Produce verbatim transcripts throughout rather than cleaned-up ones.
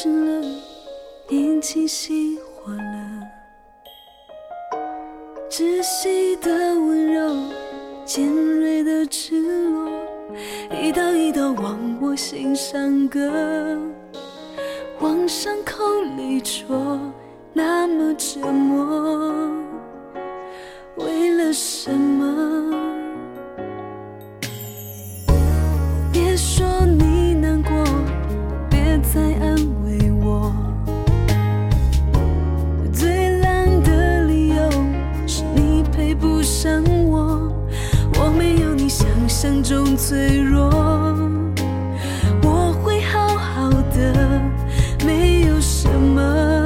湿了，引起熄火了，窒息的温柔，尖锐的赤裸，一刀一刀往我心上割，往伤口里戳，那么折磨，为了什么？别说你难过，别再安慰我，最烂的理由是你配不上我，我没有你想象中脆弱，我会好好的，没有什么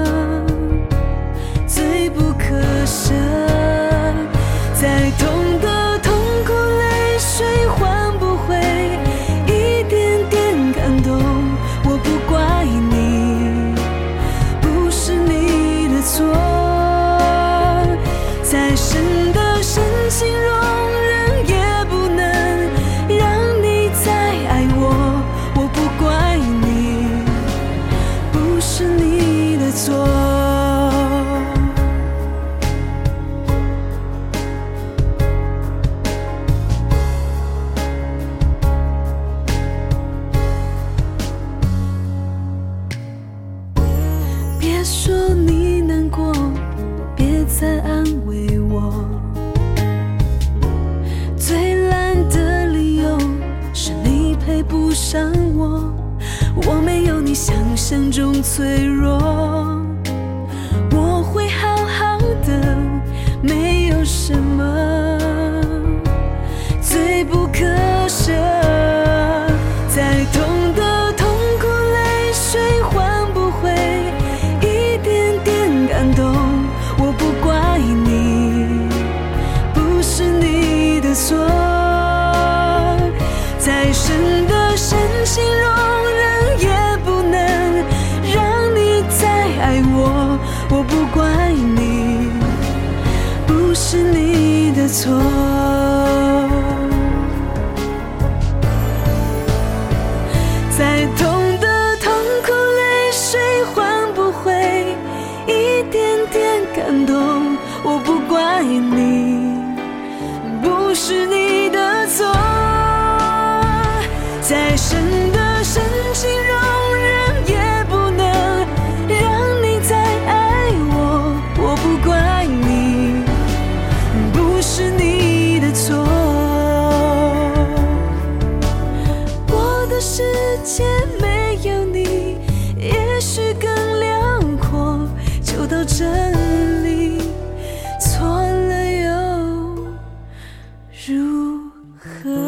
最不可舍，再痛的痛苦泪水换不回一点点感动，我不怪你，不是你的错，再深的深情容忍也不能让你再爱我，我不怪你，不是你的错。别说你难过，别再安慰我，最烂的理由是你配不上我，我没有你想象中脆弱，我会好好的，没有什么最不可舍，再痛的痛苦泪水换不回一点点感动，我不怪你，不是你的错，再深的深情容忍也不能让你再爱我，我不怪你，不是你的错，再痛的痛苦泪水换不回一点点感动，我不怪你，不是你的错，再深的深情容忍也不能让你再爱我，我不怪你，不是你的错，我的世界没有你也许更辽阔，就到这里，错了又如何？